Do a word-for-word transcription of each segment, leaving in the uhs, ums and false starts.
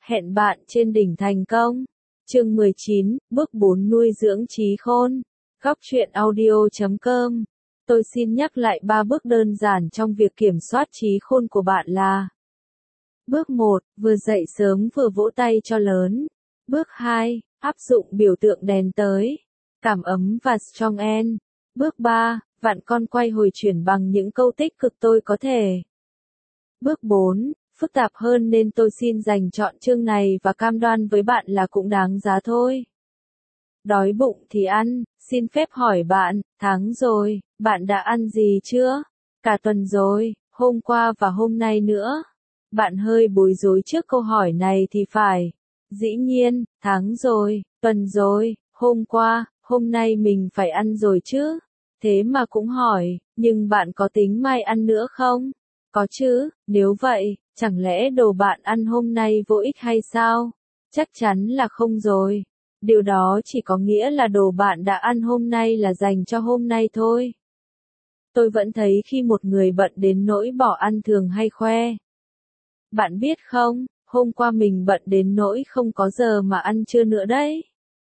Hẹn bạn trên đỉnh thành công. Chương mười chín, bước bốn nuôi dưỡng trí khôn. Góc truyện audio chấm com. Tôi xin nhắc lại ba bước đơn giản trong việc kiểm soát trí khôn của bạn là: Bước một, vừa dậy sớm vừa vỗ tay cho lớn. Bước hai, áp dụng biểu tượng đèn tới, cảm ấm và strong end. Bước ba, vặn con quay hồi chuyển bằng những câu tích cực tôi có thể. Bước bốn, phức tạp hơn nên tôi xin dành chọn chương này và cam đoan với bạn là cũng đáng giá thôi. Đói bụng thì ăn, xin phép hỏi bạn, tháng rồi, bạn đã ăn gì chưa? Cả tuần rồi, hôm qua và hôm nay nữa. Bạn hơi bối rối trước câu hỏi này thì phải. Dĩ nhiên, tháng rồi, tuần rồi, hôm qua, hôm nay mình phải ăn rồi chứ. Thế mà cũng hỏi, nhưng bạn có tính mai ăn nữa không? Có chứ, nếu vậy, chẳng lẽ đồ bạn ăn hôm nay vô ích hay sao? Chắc chắn là không rồi. Điều đó chỉ có nghĩa là đồ bạn đã ăn hôm nay là dành cho hôm nay thôi. Tôi vẫn thấy khi một người bận đến nỗi bỏ ăn thường hay khoe. Bạn biết không, hôm qua mình bận đến nỗi không có giờ mà ăn trưa nữa đấy.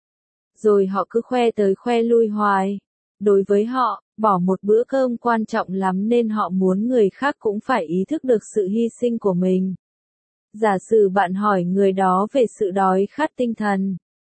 Rồi họ cứ khoe tới khoe lui hoài. Đối với họ, bỏ một bữa cơm quan trọng lắm nên họ muốn người khác cũng phải ý thức được sự hy sinh của mình. Giả sử bạn hỏi người đó về sự đói khát tinh thần.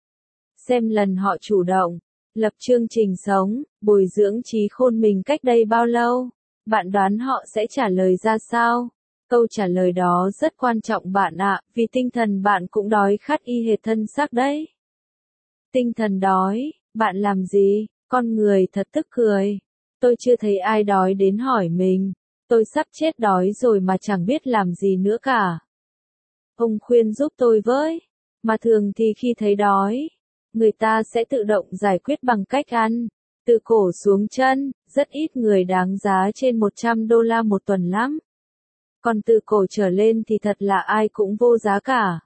Xem lần họ chủ động, lập chương trình sống, bồi dưỡng trí khôn mình cách đây bao lâu, bạn đoán họ sẽ trả lời ra sao? Câu trả lời đó rất quan trọng bạn ạ, vì tinh thần bạn cũng đói khát y hệt thân xác đấy. Tinh thần đói, bạn làm gì? Con người thật tức cười. Tôi chưa thấy ai đói đến hỏi mình, tôi sắp chết đói rồi mà chẳng biết làm gì nữa cả. Ông khuyên giúp tôi với. Mà thường thì khi thấy đói, người ta sẽ tự động giải quyết bằng cách ăn. Từ cổ xuống chân, rất ít người đáng giá trên một trăm đô la một tuần lắm. Còn từ cổ trở lên thì thật là ai cũng vô giá cả.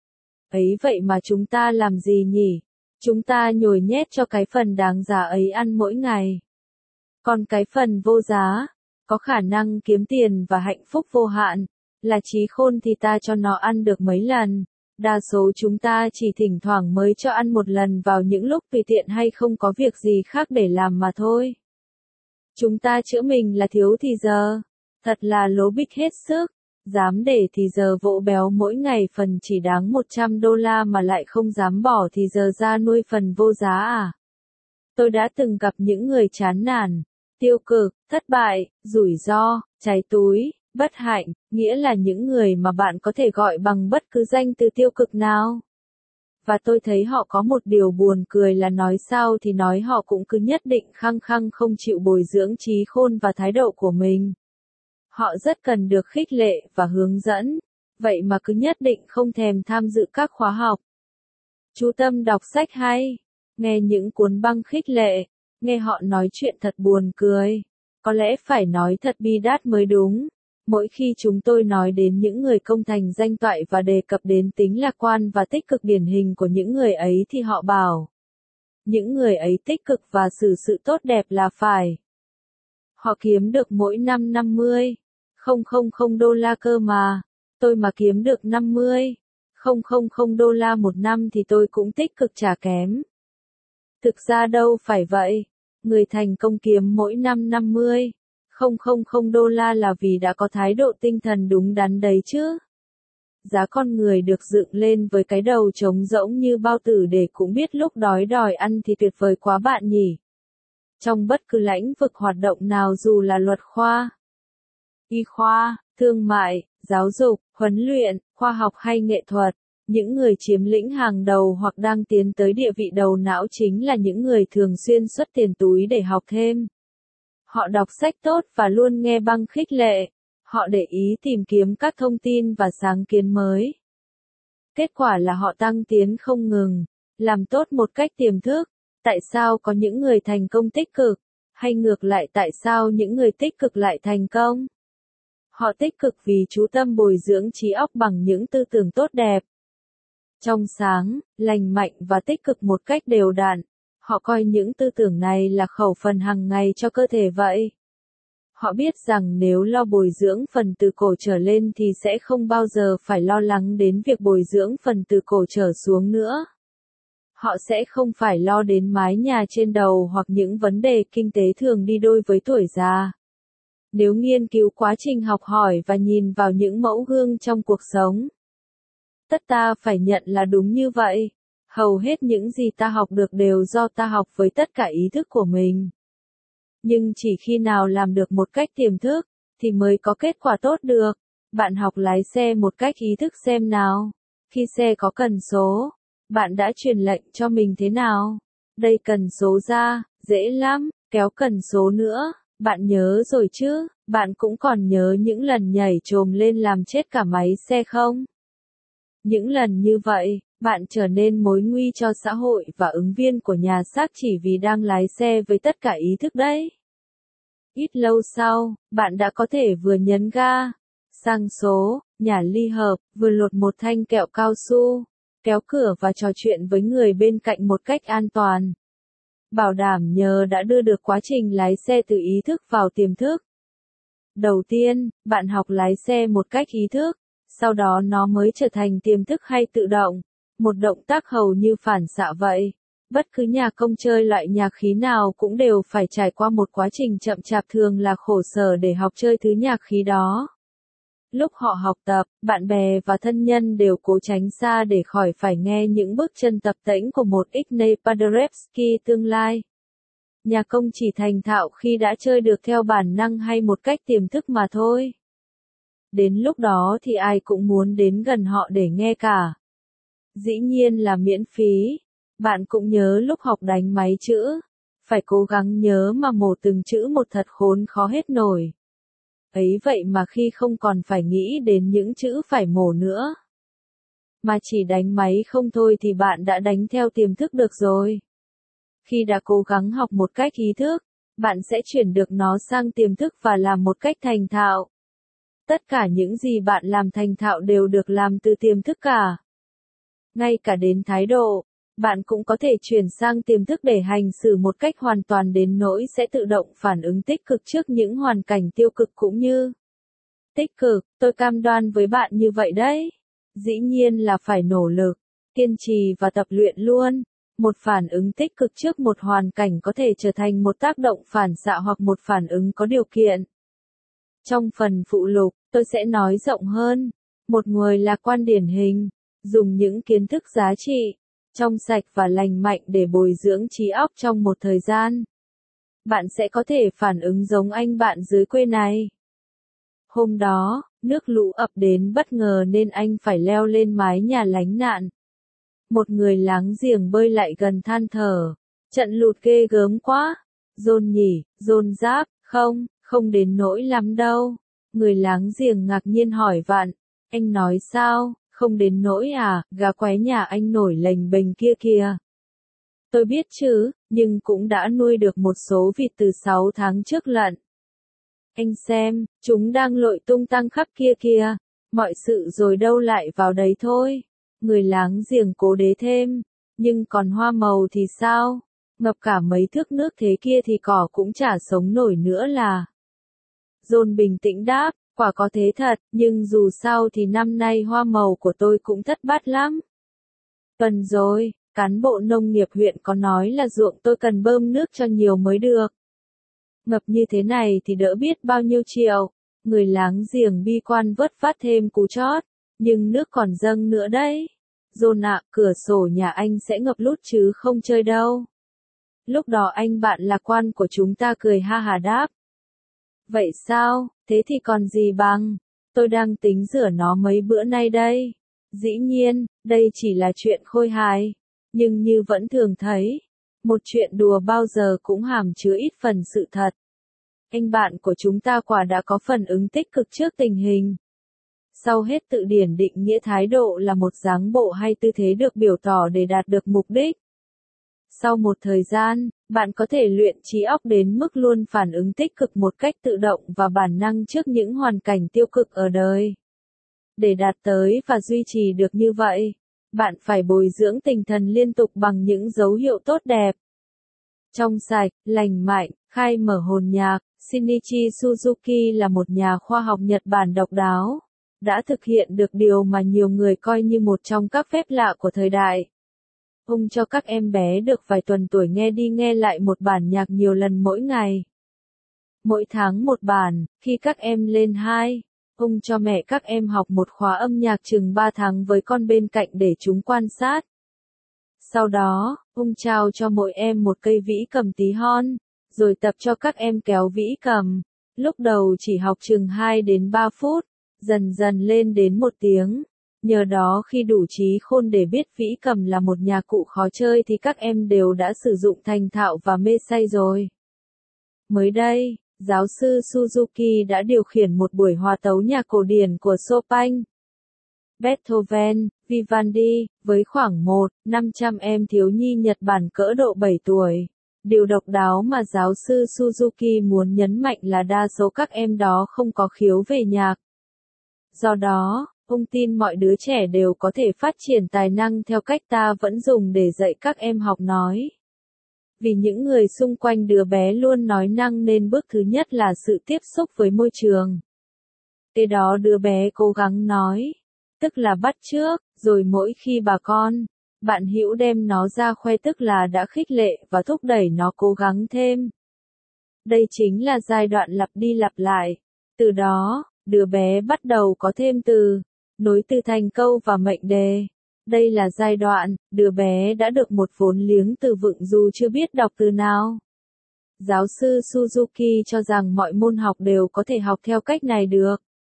Ấy vậy mà chúng ta làm gì nhỉ? Chúng ta nhồi nhét cho cái phần đáng giá ấy ăn mỗi ngày. Còn cái phần vô giá, có khả năng kiếm tiền và hạnh phúc vô hạn, là trí khôn thì ta cho nó ăn được mấy lần. Đa số chúng ta chỉ thỉnh thoảng mới cho ăn một lần vào những lúc tùy tiện hay không có việc gì khác để làm mà thôi. Chúng ta chữa mình là thiếu thì giờ. Thật là lố bịch hết sức. Dám để thì giờ vỗ béo mỗi ngày phần chỉ đáng một trăm đô la mà lại không dám bỏ thì giờ ra nuôi phần vô giá à? Tôi đã từng gặp những người chán nản, tiêu cực, thất bại, rủi ro, cháy túi, bất hạnh, nghĩa là những người mà bạn có thể gọi bằng bất cứ danh từ tiêu cực nào. Và tôi thấy họ có một điều buồn cười là nói sao thì nói họ cũng cứ nhất định khăng khăng không chịu bồi dưỡng trí khôn và thái độ của mình. Họ rất cần được khích lệ và hướng dẫn, vậy mà cứ nhất định không thèm tham dự các khóa học. Chú tâm đọc sách hay, nghe những cuốn băng khích lệ, nghe họ nói chuyện thật buồn cười. Có lẽ phải nói thật bi đát mới đúng. Mỗi khi chúng tôi nói đến những người công thành danh toại và đề cập đến tính lạc quan và tích cực điển hình của những người ấy thì họ bảo, những người ấy tích cực và xử sự tốt đẹp là phải. Họ kiếm được mỗi năm năm mươi nghìn đô la cơ mà. Tôi mà kiếm được năm mươi nghìn đô la một năm thì tôi cũng tích cực chả kém. Thực ra đâu phải vậy. Người thành công kiếm mỗi năm năm mươi nghìn đô la là vì đã có thái độ tinh thần đúng đắn đấy chứ. Giá con người được dựng lên với cái đầu trống rỗng như bao tử để cũng biết lúc đói đòi ăn thì tuyệt vời quá bạn nhỉ. Trong bất cứ lĩnh vực hoạt động nào dù là luật khoa, y khoa, thương mại, giáo dục, huấn luyện, khoa học hay nghệ thuật, những người chiếm lĩnh hàng đầu hoặc đang tiến tới địa vị đầu não chính là những người thường xuyên xuất tiền túi để học thêm. Họ đọc sách tốt và luôn nghe băng khích lệ. Họ để ý tìm kiếm các thông tin và sáng kiến mới. Kết quả là họ tăng tiến không ngừng, làm tốt một cách tiềm thức. Tại sao có những người thành công tích cực? Hay ngược lại tại sao những người tích cực lại thành công? Họ tích cực vì chú tâm bồi dưỡng trí óc bằng những tư tưởng tốt đẹp, trong sáng, lành mạnh và tích cực một cách đều đặn. Họ coi những tư tưởng này là khẩu phần hàng ngày cho cơ thể vậy. Họ biết rằng nếu lo bồi dưỡng phần từ cổ trở lên thì sẽ không bao giờ phải lo lắng đến việc bồi dưỡng phần từ cổ trở xuống nữa. Họ sẽ không phải lo đến mái nhà trên đầu hoặc những vấn đề kinh tế thường đi đôi với tuổi già. Nếu nghiên cứu quá trình học hỏi và nhìn vào những mẫu gương trong cuộc sống, tất ta phải nhận là đúng như vậy. Hầu hết những gì ta học được đều do ta học với tất cả ý thức của mình. Nhưng chỉ khi nào làm được một cách tiềm thức, thì mới có kết quả tốt được. Bạn học lái xe một cách ý thức xem nào. Khi xe có cần số, bạn đã truyền lệnh cho mình thế nào? Đây cần số ra, dễ lắm, kéo cần số nữa, bạn nhớ rồi chứ? Bạn cũng còn nhớ những lần nhảy chồm lên làm chết cả máy xe không? Những lần như vậy, bạn trở nên mối nguy cho xã hội và ứng viên của nhà xác chỉ vì đang lái xe với tất cả ý thức đấy. Ít lâu sau, bạn đã có thể vừa nhấn ga, sang số, nhả ly hợp, vừa lột một thanh kẹo cao su, kéo cửa và trò chuyện với người bên cạnh một cách an toàn. Bảo đảm nhờ đã đưa được quá trình lái xe từ ý thức vào tiềm thức. Đầu tiên, bạn học lái xe một cách ý thức, sau đó nó mới trở thành tiềm thức hay tự động, một động tác hầu như phản xạ vậy. Bất cứ nhà công chơi loại nhạc khí nào cũng đều phải trải qua một quá trình chậm chạp thường là khổ sở để học chơi thứ nhạc khí đó. Lúc họ học tập, bạn bè và thân nhân đều cố tránh xa để khỏi phải nghe những bước chân tập tễnh của một Ignay Paderewski tương lai. Nhà công chỉ thành thạo khi đã chơi được theo bản năng hay một cách tiềm thức mà thôi. Đến lúc đó thì ai cũng muốn đến gần họ để nghe cả. Dĩ nhiên là miễn phí. Bạn cũng nhớ lúc học đánh máy chữ, phải cố gắng nhớ mà mổ từng chữ một thật khốn khó hết nổi. Ấy vậy mà khi không còn phải nghĩ đến những chữ phải mổ nữa, mà chỉ đánh máy không thôi thì bạn đã đánh theo tiềm thức được rồi. Khi đã cố gắng học một cách ý thức, bạn sẽ chuyển được nó sang tiềm thức và làm một cách thành thạo. Tất cả những gì bạn làm thành thạo đều được làm từ tiềm thức cả. Ngay cả đến thái độ, bạn cũng có thể chuyển sang tiềm thức để hành xử một cách hoàn toàn đến nỗi sẽ tự động phản ứng tích cực trước những hoàn cảnh tiêu cực cũng như tích cực. Tôi cam đoan với bạn như vậy đấy. Dĩ nhiên là phải nỗ lực, kiên trì và tập luyện luôn. Một phản ứng tích cực trước một hoàn cảnh có thể trở thành một tác động phản xạ hoặc một phản ứng có điều kiện. Trong phần phụ lục, tôi sẽ nói rộng hơn. Một người lạc quan điển hình, dùng những kiến thức giá trị, trong sạch và lành mạnh để bồi dưỡng trí óc trong một thời gian. Bạn sẽ có thể phản ứng giống anh bạn dưới quê này. Hôm đó, nước lũ ập đến bất ngờ nên anh phải leo lên mái nhà lánh nạn. Một người láng giềng bơi lại gần than thở. Trận lụt ghê gớm quá. John nhỉ, John giáp, không, không đến nỗi lắm đâu. Người láng giềng ngạc nhiên hỏi vặn. Anh nói sao, không đến nỗi à, gà quái nhà anh nổi lềnh bềnh kia kìa. Tôi biết chứ, nhưng cũng đã nuôi được một số vịt từ sáu tháng trước lận. Anh xem, chúng đang lội tung tăng khắp kia kìa. Mọi sự rồi đâu lại vào đấy thôi. Người láng giềng cố đế thêm. Nhưng còn hoa màu thì sao? Ngập cả mấy thước nước thế kia thì cỏ cũng chả sống nổi nữa là. John bình tĩnh đáp, quả có thế thật, nhưng dù sao thì năm nay hoa màu của tôi cũng thất bát lắm. Tuần rồi, cán bộ nông nghiệp huyện có nói là ruộng tôi cần bơm nước cho nhiều mới được. Ngập như thế này thì đỡ biết bao nhiêu triệu. Người láng giềng bi quan vớt vát thêm cú chót. Nhưng nước còn dâng nữa đấy. John ạ, cửa sổ nhà anh sẽ ngập lút chứ không chơi đâu. Lúc đó anh bạn lạc quan của chúng ta cười ha hà đáp. Vậy sao, thế thì còn gì bằng. Tôi đang tính rửa nó mấy bữa nay đây. Dĩ nhiên, đây chỉ là chuyện khôi hài. Nhưng như vẫn thường thấy, một chuyện đùa bao giờ cũng hàm chứa ít phần sự thật. Anh bạn của chúng ta quả đã có phản ứng tích cực trước tình hình. Sau hết tự điển định nghĩa thái độ là một dáng bộ hay tư thế được biểu tỏ để đạt được mục đích. Sau một thời gian, bạn có thể luyện trí óc đến mức luôn phản ứng tích cực một cách tự động và bản năng trước những hoàn cảnh tiêu cực ở đời. Để đạt tới và duy trì được như vậy, bạn phải bồi dưỡng tinh thần liên tục bằng những dấu hiệu tốt đẹp. Trong sạch, lành mạnh, khai mở hồn nhạc, Shinichi Suzuki là một nhà khoa học Nhật Bản độc đáo, đã thực hiện được điều mà nhiều người coi như một trong các phép lạ của thời đại. Ông cho các em bé được vài tuần tuổi nghe đi nghe lại một bản nhạc nhiều lần mỗi ngày. Mỗi tháng một bản, khi các em lên hai, ông cho mẹ các em học một khóa âm nhạc chừng ba tháng với con bên cạnh để chúng quan sát. Sau đó, ông trao cho mỗi em một cây vĩ cầm tí hon, rồi tập cho các em kéo vĩ cầm. Lúc đầu chỉ học chừng hai đến ba phút, dần dần lên đến một tiếng. Nhờ đó khi đủ trí khôn để biết vĩ cầm là một nhạc cụ khó chơi thì các em đều đã sử dụng thành thạo và mê say rồi. Mới đây, giáo sư Suzuki đã điều khiển một buổi hòa tấu nhạc cổ điển của Chopin, Beethoven, Vivaldi, với khoảng một nghìn năm trăm em thiếu nhi Nhật Bản cỡ độ bảy tuổi. Điều độc đáo mà giáo sư Suzuki muốn nhấn mạnh là đa số các em đó không có khiếu về nhạc. Do đó, ông tin mọi đứa trẻ đều có thể phát triển tài năng theo cách ta vẫn dùng để dạy các em học nói. Vì những người xung quanh đứa bé luôn nói năng nên bước thứ nhất là sự tiếp xúc với môi trường. Kế đó đứa bé cố gắng nói, tức là bắt chước, rồi mỗi khi bà con, bạn hữu đem nó ra khoe tức là đã khích lệ và thúc đẩy nó cố gắng thêm. Đây chính là giai đoạn lặp đi lặp lại. Từ đó, đứa bé bắt đầu có thêm từ, nối từ thành câu và mệnh đề. Đây là giai đoạn, đứa bé đã được một vốn liếng từ vựng dù chưa biết đọc từ nào. Giáo sư Suzuki cho rằng mọi môn học đều có thể học theo cách này được.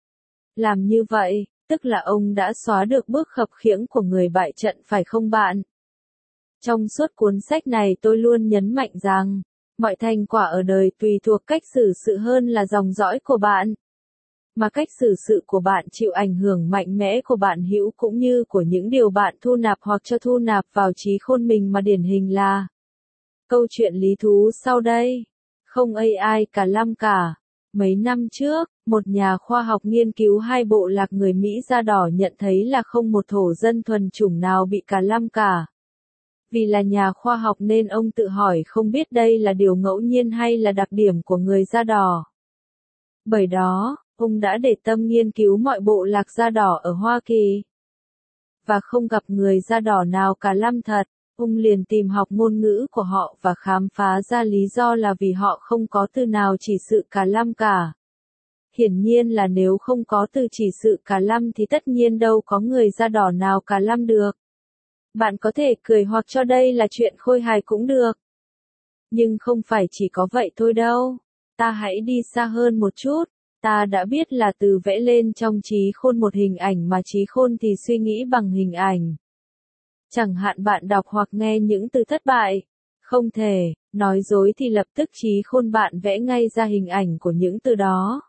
Làm như vậy, tức là ông đã xóa được bước khập khiễng của người bại trận phải không bạn? Trong suốt cuốn sách này tôi luôn nhấn mạnh rằng, mọi thành quả ở đời tùy thuộc cách xử sự hơn là dòng dõi của bạn. Mà cách xử sự của bạn chịu ảnh hưởng mạnh mẽ của bạn hữu cũng như của những điều bạn thu nạp hoặc cho thu nạp vào trí khôn mình mà điển hình là. Câu chuyện lý thú sau đây. Không a i cả lăm cả. Mấy năm trước, một nhà khoa học nghiên cứu hai bộ lạc người Mỹ da đỏ nhận thấy là không một thổ dân thuần chủng nào bị cả lăm cả. Vì là nhà khoa học nên ông tự hỏi không biết đây là điều ngẫu nhiên hay là đặc điểm của người da đỏ. Bởi đó, ông đã để tâm nghiên cứu mọi bộ lạc da đỏ ở Hoa Kỳ. Và không gặp người da đỏ nào cả lăm thật, ông liền tìm học ngôn ngữ của họ và khám phá ra lý do là vì họ không có từ nào chỉ sự cả lăm cả. Hiển nhiên là nếu không có từ chỉ sự cả lăm thì tất nhiên đâu có người da đỏ nào cả lăm được. Bạn có thể cười hoặc cho đây là chuyện khôi hài cũng được. Nhưng không phải chỉ có vậy thôi đâu. Ta hãy đi xa hơn một chút. Ta đã biết là từ vẽ lên trong trí khôn một hình ảnh mà trí khôn thì suy nghĩ bằng hình ảnh. Chẳng hạn bạn đọc hoặc nghe những từ thất bại, không thể, nói dối thì lập tức trí khôn bạn vẽ ngay ra hình ảnh của những từ đó.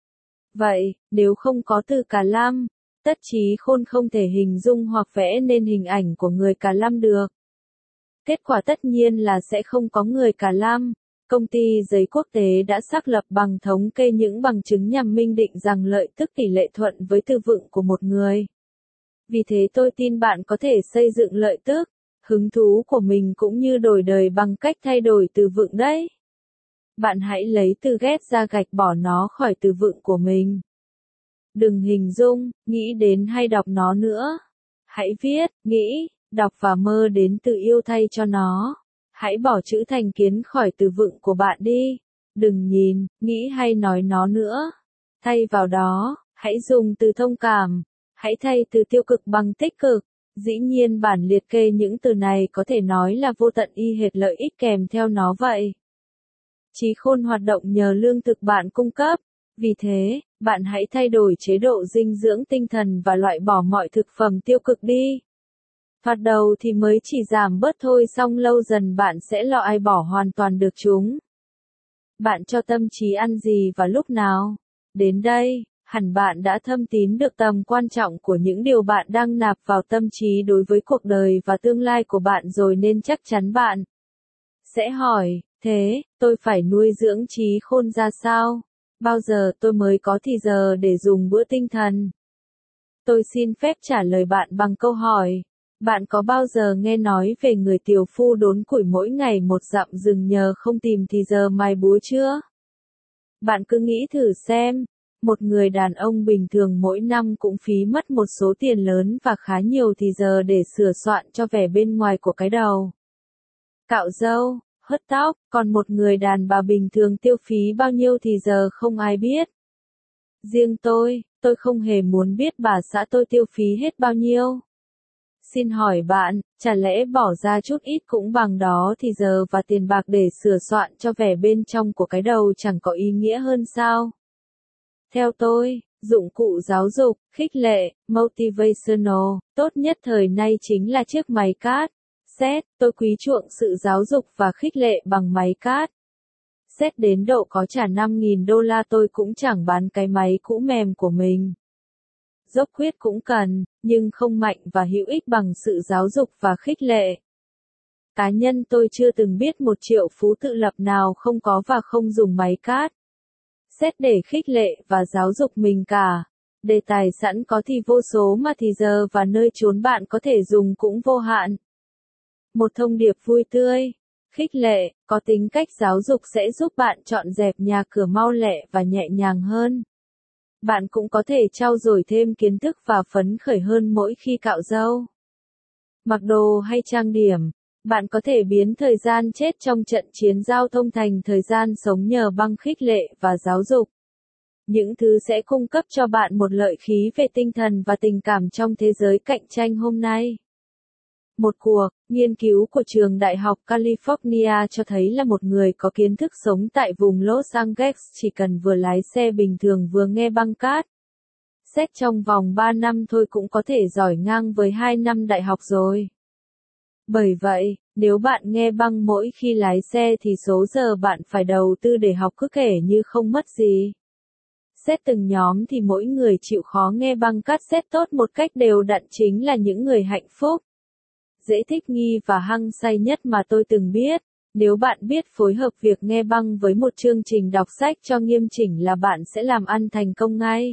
Vậy, nếu không có từ cả lăm, tất trí khôn không thể hình dung hoặc vẽ nên hình ảnh của người cả lăm được. Kết quả tất nhiên là sẽ không có người cả lăm. Công ty giấy quốc tế đã xác lập bằng thống kê những bằng chứng nhằm minh định rằng lợi tức tỷ lệ thuận với từ vựng của một người. Vì thế tôi tin bạn có thể xây dựng lợi tức, hứng thú của mình cũng như đổi đời bằng cách thay đổi từ vựng đấy. Bạn hãy lấy từ ghét ra gạch bỏ nó khỏi từ vựng của mình. Đừng hình dung, nghĩ đến hay đọc nó nữa. Hãy viết, nghĩ, đọc và mơ đến từ yêu thay cho nó. Hãy bỏ chữ thành kiến khỏi từ vựng của bạn đi. Đừng nhìn, nghĩ hay nói nó nữa. Thay vào đó, hãy dùng từ thông cảm. Hãy thay từ tiêu cực bằng tích cực. Dĩ nhiên bản liệt kê những từ này có thể nói là vô tận y hệt lợi ích kèm theo nó vậy. Trí khôn hoạt động nhờ lương thực bạn cung cấp. Vì thế, bạn hãy thay đổi chế độ dinh dưỡng tinh thần và loại bỏ mọi thực phẩm tiêu cực đi. Thoạt đầu thì mới chỉ giảm bớt thôi xong lâu dần bạn sẽ loại bỏ hoàn toàn được chúng. Bạn cho tâm trí ăn gì và lúc nào? Đến đây, hẳn bạn đã thâm tín được tầm quan trọng của những điều bạn đang nạp vào tâm trí đối với cuộc đời và tương lai của bạn rồi nên chắc chắn bạn sẽ hỏi, thế, tôi phải nuôi dưỡng trí khôn ra sao? Bao giờ tôi mới có thì giờ để dùng bữa tinh thần? Tôi xin phép trả lời bạn bằng câu hỏi. Bạn có bao giờ nghe nói về người tiều phu đốn củi mỗi ngày một dặm rừng nhờ không tìm thì giờ mài búa chưa? Bạn cứ nghĩ thử xem, một người đàn ông bình thường mỗi năm cũng phí mất một số tiền lớn và khá nhiều thì giờ để sửa soạn cho vẻ bên ngoài của cái đầu. Cạo râu, hớt tóc, còn một người đàn bà bình thường tiêu phí bao nhiêu thì giờ không ai biết. Riêng tôi, tôi không hề muốn biết bà xã tôi tiêu phí hết bao nhiêu. Xin hỏi bạn, chả lẽ bỏ ra chút ít cũng bằng đó thì giờ và tiền bạc để sửa soạn cho vẻ bên trong của cái đầu chẳng có ý nghĩa hơn sao? Theo tôi, dụng cụ giáo dục, khích lệ, motivational, tốt nhất thời nay chính là chiếc máy cát. Xét, tôi quý chuộng sự giáo dục và khích lệ bằng máy cát. Xét đến độ có trả năm nghìn đô la tôi cũng chẳng bán cái máy cũ mềm của mình. Dốc quyết cũng cần, nhưng không mạnh và hữu ích bằng sự giáo dục và khích lệ. Cá nhân tôi chưa từng biết một triệu phú tự lập nào không có và không dùng máy cát. Xét để khích lệ và giáo dục mình cả. Đề tài sẵn có thì vô số mà thì giờ và nơi chốn bạn có thể dùng cũng vô hạn. Một thông điệp vui tươi, khích lệ, có tính cách giáo dục sẽ giúp bạn dọn dẹp nhà cửa mau lẹ và nhẹ nhàng hơn. Bạn cũng có thể trau dồi thêm kiến thức và phấn khởi hơn mỗi khi cạo râu. Mặc đồ hay trang điểm, bạn có thể biến thời gian chết trong trận chiến giao thông thành thời gian sống nhờ băng khích lệ và giáo dục. Những thứ sẽ cung cấp cho bạn một lợi khí về tinh thần và tình cảm trong thế giới cạnh tranh hôm nay. Một cuộc nghiên cứu của trường Đại học California cho thấy là một người có kiến thức sống tại vùng Los Angeles chỉ cần vừa lái xe bình thường vừa nghe băng cát. Xét trong vòng ba năm thôi cũng có thể giỏi ngang với hai năm đại học rồi. Bởi vậy, nếu bạn nghe băng mỗi khi lái xe thì số giờ bạn phải đầu tư để học cứ kể như không mất gì. Xét từng nhóm thì mỗi người chịu khó nghe băng cassette tốt một cách đều đặn chính là những người hạnh phúc, dễ thích nghi và hăng say nhất mà tôi từng biết. Nếu bạn biết phối hợp việc nghe băng với một chương trình đọc sách cho nghiêm chỉnh là bạn sẽ làm ăn thành công ngay.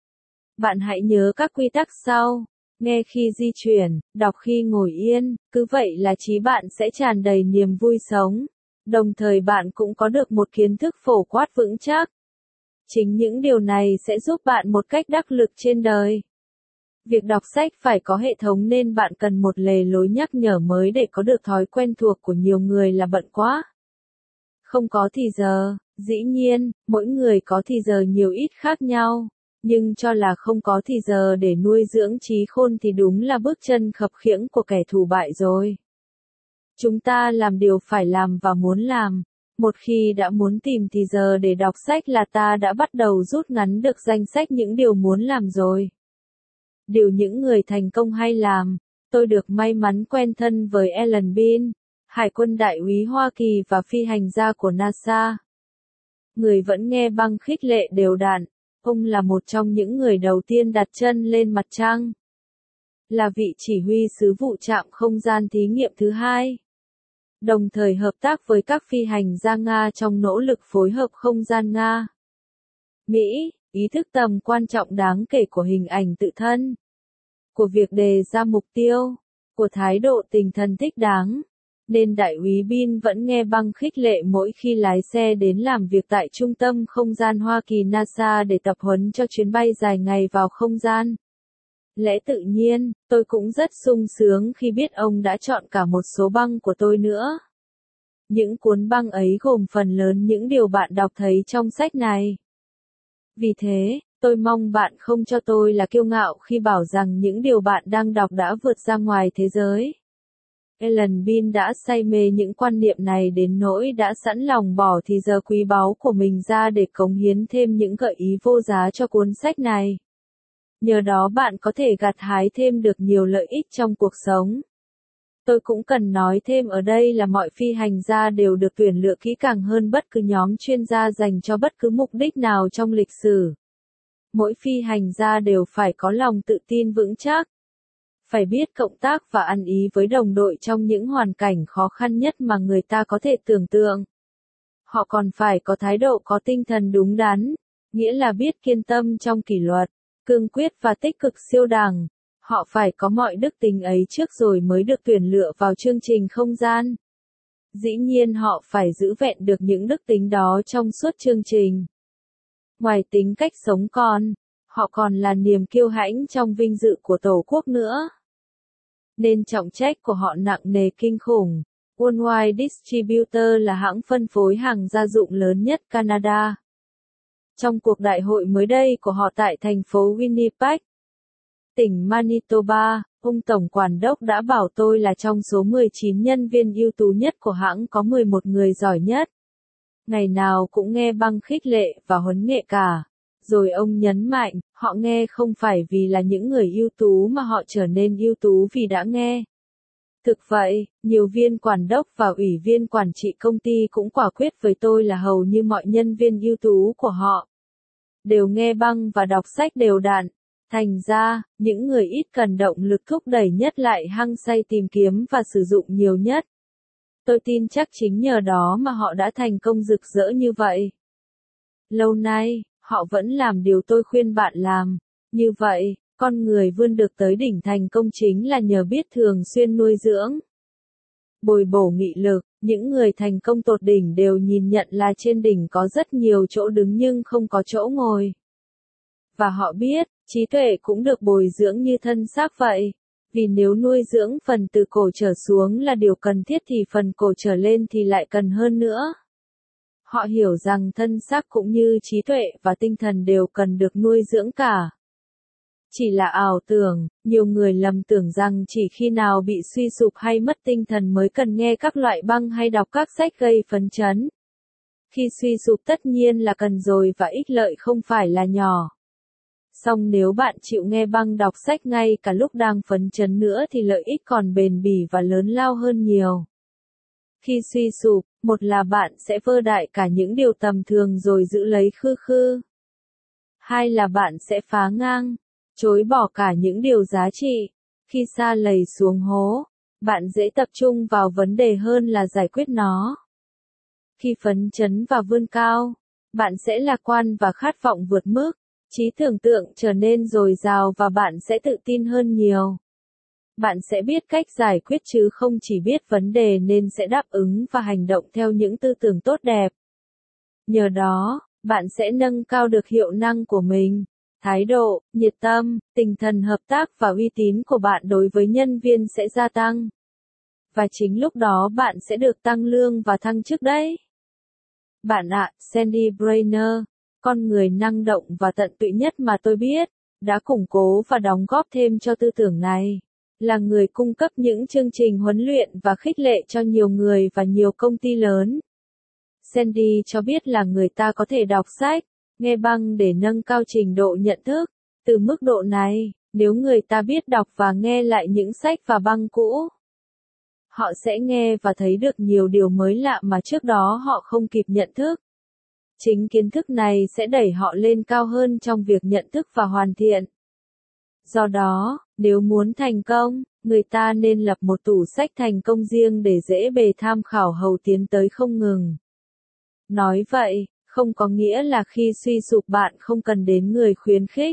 Bạn hãy nhớ các quy tắc sau. Nghe khi di chuyển, đọc khi ngồi yên, cứ vậy là trí bạn sẽ tràn đầy niềm vui sống. Đồng thời bạn cũng có được một kiến thức phổ quát vững chắc. Chính những điều này sẽ giúp bạn một cách đắc lực trên đời. Việc đọc sách phải có hệ thống nên bạn cần một lề lối nhắc nhở mới để có được thói quen thuộc của nhiều người là bận quá. Không có thì giờ, dĩ nhiên, mỗi người có thì giờ nhiều ít khác nhau. Nhưng cho là không có thì giờ để nuôi dưỡng trí khôn thì đúng là bước chân khập khiễng của kẻ thù bại rồi. Chúng ta làm điều phải làm và muốn làm. Một khi đã muốn tìm thì giờ để đọc sách là ta đã bắt đầu rút ngắn được danh sách những điều muốn làm rồi. Điều những người thành công hay làm. Tôi được may mắn quen thân với Alan Bean, Hải quân đại úy Hoa Kỳ và phi hành gia của NASA. Người vẫn nghe băng khích lệ đều đặn. Ông là một trong những người đầu tiên đặt chân lên mặt trăng. Là vị chỉ huy sứ vụ trạm không gian thí nghiệm thứ hai. Đồng thời hợp tác với các phi hành gia Nga trong nỗ lực phối hợp không gian Nga. Mỹ, ý thức tầm quan trọng đáng kể của hình ảnh tự thân. Của việc đề ra mục tiêu. Của thái độ tinh thần thích đáng. Nên đại úy Bean vẫn nghe băng khích lệ mỗi khi lái xe đến làm việc tại Trung tâm Không gian Hoa Kỳ NASA để tập huấn cho chuyến bay dài ngày vào không gian. Lẽ tự nhiên, tôi cũng rất sung sướng khi biết ông đã chọn cả một số băng của tôi nữa. Những cuốn băng ấy gồm phần lớn những điều bạn đọc thấy trong sách này. Vì thế, tôi mong bạn không cho tôi là kiêu ngạo khi bảo rằng những điều bạn đang đọc đã vượt ra ngoài thế giới. Alan Bean đã say mê những quan niệm này đến nỗi đã sẵn lòng bỏ thì giờ quý báu của mình ra để cống hiến thêm những gợi ý vô giá cho cuốn sách này. Nhờ đó bạn có thể gặt hái thêm được nhiều lợi ích trong cuộc sống. Tôi cũng cần nói thêm ở đây là mọi phi hành gia đều được tuyển lựa kỹ càng hơn bất cứ nhóm chuyên gia dành cho bất cứ mục đích nào trong lịch sử. Mỗi phi hành gia đều phải có lòng tự tin vững chắc. Phải biết cộng tác và ăn ý với đồng đội trong những hoàn cảnh khó khăn nhất mà người ta có thể tưởng tượng. Họ còn phải có thái độ có tinh thần đúng đắn, nghĩa là biết kiên tâm trong kỷ luật, cương quyết và tích cực siêu đẳng. Họ phải có mọi đức tính ấy trước rồi mới được tuyển lựa vào chương trình không gian. Dĩ nhiên họ phải giữ vẹn được những đức tính đó trong suốt chương trình. Ngoài tính cách sống con, họ còn là niềm kiêu hãnh trong vinh dự của Tổ quốc nữa. Nên trọng trách của họ nặng nề kinh khủng. Worldwide Distributor là hãng phân phối hàng gia dụng lớn nhất Canada. Trong cuộc đại hội mới đây của họ tại thành phố Winnipeg, tỉnh Manitoba, ông Tổng Quản đốc đã bảo tôi là trong số mười chín nhân viên ưu tú nhất của hãng có mười một người giỏi nhất. Ngày nào cũng nghe băng khích lệ và huấn nghệ cả. Rồi ông nhấn mạnh, họ nghe không phải vì là những người ưu tú mà họ trở nên ưu tú vì đã nghe. Thực vậy, nhiều viên quản đốc và ủy viên quản trị công ty cũng quả quyết với tôi là hầu như mọi nhân viên ưu tú của họ đều nghe băng và đọc sách đều đặn. Thành ra, những người ít cần động lực thúc đẩy nhất lại hăng say tìm kiếm và sử dụng nhiều nhất. Tôi tin chắc chính nhờ đó mà họ đã thành công rực rỡ như vậy. Lâu nay, họ vẫn làm điều tôi khuyên bạn làm. Như vậy, con người vươn được tới đỉnh thành công chính là nhờ biết thường xuyên nuôi dưỡng, bồi bổ nghị lực. Những người thành công tột đỉnh đều nhìn nhận là trên đỉnh có rất nhiều chỗ đứng nhưng không có chỗ ngồi. Và họ biết, trí tuệ cũng được bồi dưỡng như thân xác vậy. Vì nếu nuôi dưỡng phần từ cổ trở xuống là điều cần thiết thì phần cổ trở lên thì lại cần hơn nữa. Họ hiểu rằng thân xác cũng như trí tuệ và tinh thần đều cần được nuôi dưỡng cả. Chỉ là ảo tưởng, nhiều người lầm tưởng rằng chỉ khi nào bị suy sụp hay mất tinh thần mới cần nghe các loại băng hay đọc các sách gây phấn chấn. Khi suy sụp tất nhiên là cần rồi và ích lợi không phải là nhỏ. Song nếu bạn chịu nghe băng đọc sách ngay cả lúc đang phấn chấn nữa thì lợi ích còn bền bỉ và lớn lao hơn nhiều. Khi suy sụp, một là bạn sẽ vơ đại cả những điều tầm thường rồi giữ lấy khư khư. Hai là bạn sẽ phá ngang, chối bỏ cả những điều giá trị. Khi sa lầy xuống hố, bạn dễ tập trung vào vấn đề hơn là giải quyết nó. Khi phấn chấn và vươn cao, bạn sẽ lạc quan và khát vọng vượt mức. Trí tưởng tượng trở nên dồi dào và bạn sẽ tự tin hơn nhiều. Bạn sẽ biết cách giải quyết chứ không chỉ biết vấn đề nên sẽ đáp ứng và hành động theo những tư tưởng tốt đẹp. Nhờ đó, bạn sẽ nâng cao được hiệu năng của mình, thái độ, nhiệt tâm, tinh thần hợp tác và uy tín của bạn đối với nhân viên sẽ gia tăng. Và chính lúc đó bạn sẽ được tăng lương và thăng chức đấy. Bạn ạ, Sandy Brainer, con người năng động và tận tụy nhất mà tôi biết, đã củng cố và đóng góp thêm cho tư tưởng này. Là người cung cấp những chương trình huấn luyện và khích lệ cho nhiều người và nhiều công ty lớn. Sandy cho biết là người ta có thể đọc sách, nghe băng để nâng cao trình độ nhận thức. Từ mức độ này, nếu người ta biết đọc và nghe lại những sách và băng cũ, họ sẽ nghe và thấy được nhiều điều mới lạ mà trước đó họ không kịp nhận thức. Chính kiến thức này sẽ đẩy họ lên cao hơn trong việc nhận thức và hoàn thiện. Do đó, nếu muốn thành công, người ta nên lập một tủ sách thành công riêng để dễ bề tham khảo hầu tiến tới không ngừng. Nói vậy, không có nghĩa là khi suy sụp bạn không cần đến người khuyến khích,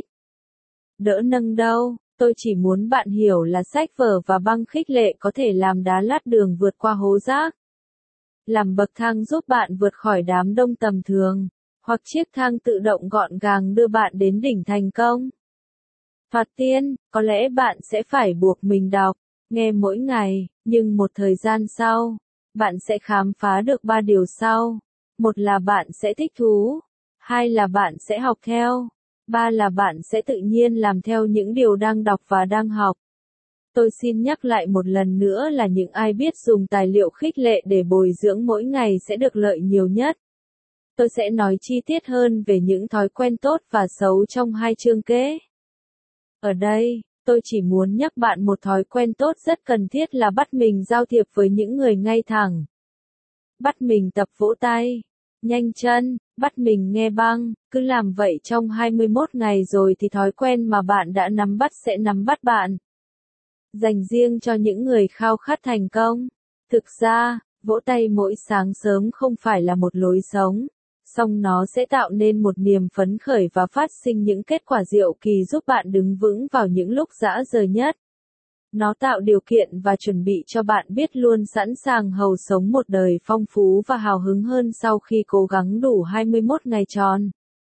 đỡ nâng đâu. Tôi chỉ muốn bạn hiểu là sách vở và băng khích lệ có thể làm đá lát đường vượt qua hố rác, làm bậc thang giúp bạn vượt khỏi đám đông tầm thường, hoặc chiếc thang tự động gọn gàng đưa bạn đến đỉnh thành công. Thoạt tiên, có lẽ bạn sẽ phải buộc mình đọc, nghe mỗi ngày, nhưng một thời gian sau, bạn sẽ khám phá được ba điều sau. Một là bạn sẽ thích thú, hai là bạn sẽ học theo, ba là bạn sẽ tự nhiên làm theo những điều đang đọc và đang học. Tôi xin nhắc lại một lần nữa là những ai biết dùng tài liệu khích lệ để bồi dưỡng mỗi ngày sẽ được lợi nhiều nhất. Tôi sẽ nói chi tiết hơn về những thói quen tốt và xấu trong hai chương kế. Ở đây, tôi chỉ muốn nhắc bạn một thói quen tốt rất cần thiết là bắt mình giao thiệp với những người ngay thẳng. Bắt mình tập vỗ tay, nhanh chân, bắt mình nghe băng, cứ làm vậy trong hai mươi mốt ngày rồi thì thói quen mà bạn đã nắm bắt sẽ nắm bắt bạn. Dành riêng cho những người khao khát thành công. Thực ra, vỗ tay mỗi sáng sớm không phải là một lối sống, song nó sẽ tạo nên một niềm phấn khởi và phát sinh những kết quả diệu kỳ giúp bạn đứng vững vào những lúc dã rời nhất. Nó tạo điều kiện và chuẩn bị cho bạn biết luôn sẵn sàng hầu sống một đời phong phú và hào hứng hơn sau khi cố gắng đủ hai mươi mốt ngày tròn.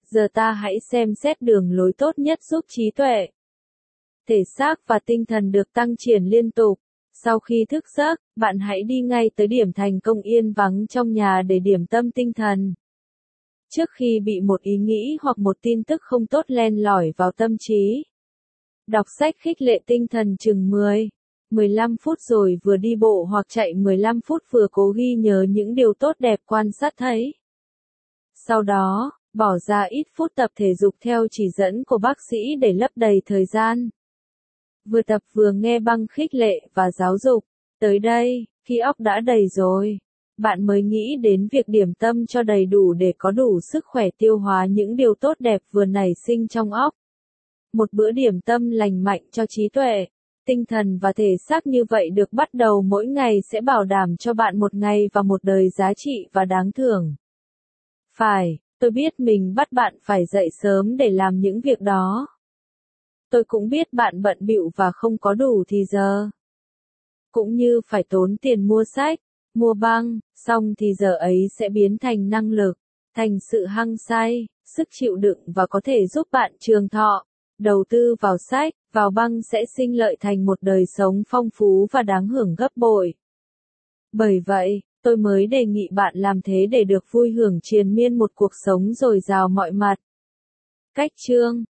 Giờ ta hãy xem xét đường lối tốt nhất giúp trí tuệ, thể xác và tinh thần được tăng triển liên tục. Sau khi thức giấc, bạn hãy đi ngay tới điểm thành công yên vắng trong nhà để điểm tâm tinh thần. Trước khi bị một ý nghĩ hoặc một tin tức không tốt len lỏi vào tâm trí. Đọc sách khích lệ tinh thần chừng mười, mười lăm phút rồi vừa đi bộ hoặc chạy mười lăm phút vừa cố ghi nhớ những điều tốt đẹp quan sát thấy. Sau đó, bỏ ra ít phút tập thể dục theo chỉ dẫn của bác sĩ để lấp đầy thời gian. Vừa tập vừa nghe băng khích lệ và giáo dục. Tới đây, khi óc đã đầy rồi, bạn mới nghĩ đến việc điểm tâm cho đầy đủ để có đủ sức khỏe tiêu hóa những điều tốt đẹp vừa nảy sinh trong óc. Một bữa điểm tâm lành mạnh cho trí tuệ, tinh thần và thể xác như vậy được bắt đầu mỗi ngày sẽ bảo đảm cho bạn một ngày và một đời giá trị và đáng thưởng. Phải, tôi biết mình bắt bạn phải dậy sớm để làm những việc đó. Tôi cũng biết bạn bận bịu và không có đủ thì giờ. Cũng như phải tốn tiền mua sách, mua băng, xong thì giờ ấy sẽ biến thành năng lực, thành sự hăng say, sức chịu đựng và có thể giúp bạn trường thọ. Đầu tư vào sách, vào băng sẽ sinh lợi thành một đời sống phong phú và đáng hưởng gấp bội. Bởi vậy, tôi mới đề nghị bạn làm thế để được vui hưởng triền miên một cuộc sống dồi dào mọi mặt. Cách chương